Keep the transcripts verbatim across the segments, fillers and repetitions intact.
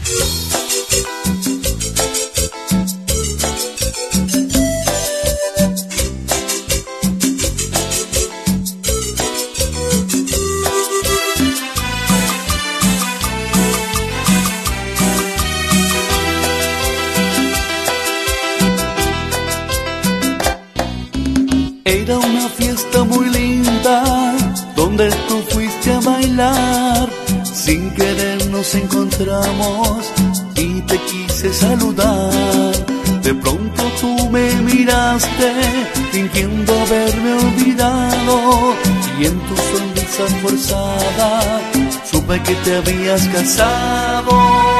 Era una fiesta muy linda, donde tú fuiste a bailar. Sin querer nos encontramos y te quise saludar. De pronto tú me miraste, fingiendo haberme olvidado, y en tu sonrisa forzada supe que te habías casado.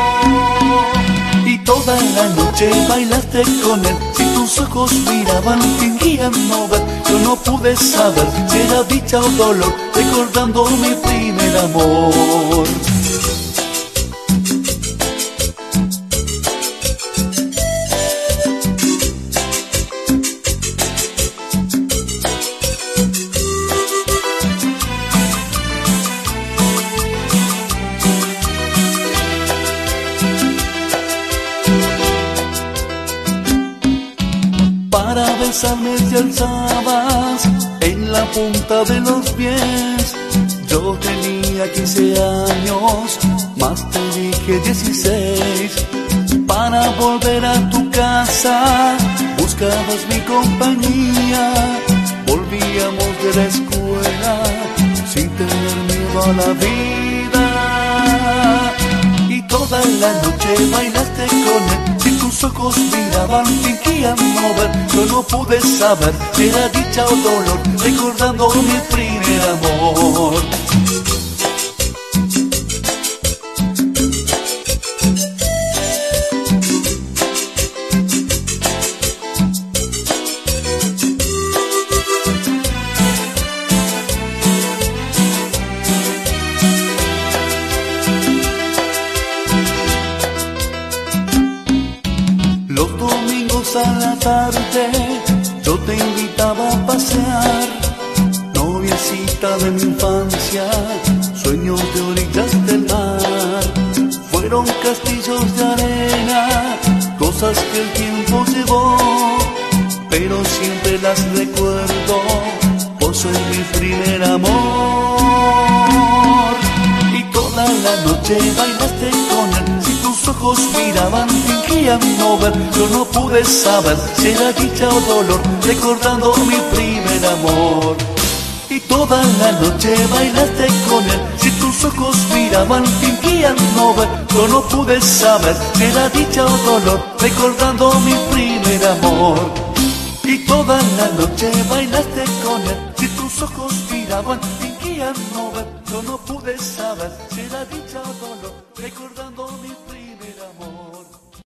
Y toda la noche bailaste con él, si tus ojos miraban fingían no ver. Yo no pude saber si era dicha o dolor, recordando mi primer amor. Para besarme te alzabas en la punta de los pies. Yo tenía quince años, más te dije dieciséis. Para volver a tu casa buscabas mi compañía. Volvíamos de la escuela sin tener miedo a la vida. Y toda la noche bailaste con él, si tus ojos miraban fingían no ver. Yo no pude saber si era dicha o dolor, recordando mi primer amor. Los domingos a la tarde yo te invitaba a pasear, noviecita de mi infancia, sueños de orillas del mar. Fueron castillos de arena, cosas que el tiempo llevó, pero siempre las recuerdo, vos sois mi primer amor. Y toda la noche bailaste con él, si tus ojos miraban fingían no ver. Yo no pude saber si era dicha o dolor, recordando mi primer amor. Y toda la noche bailaste con él, si tus ojos miraban fingían no ver. Yo no pude saber si era dicha o dolor, recordando mi primer amor. Y toda la noche bailaste con él, si tus ojos miraban fingían no ver. Yo no pude saber si era dicha o dolor, recordando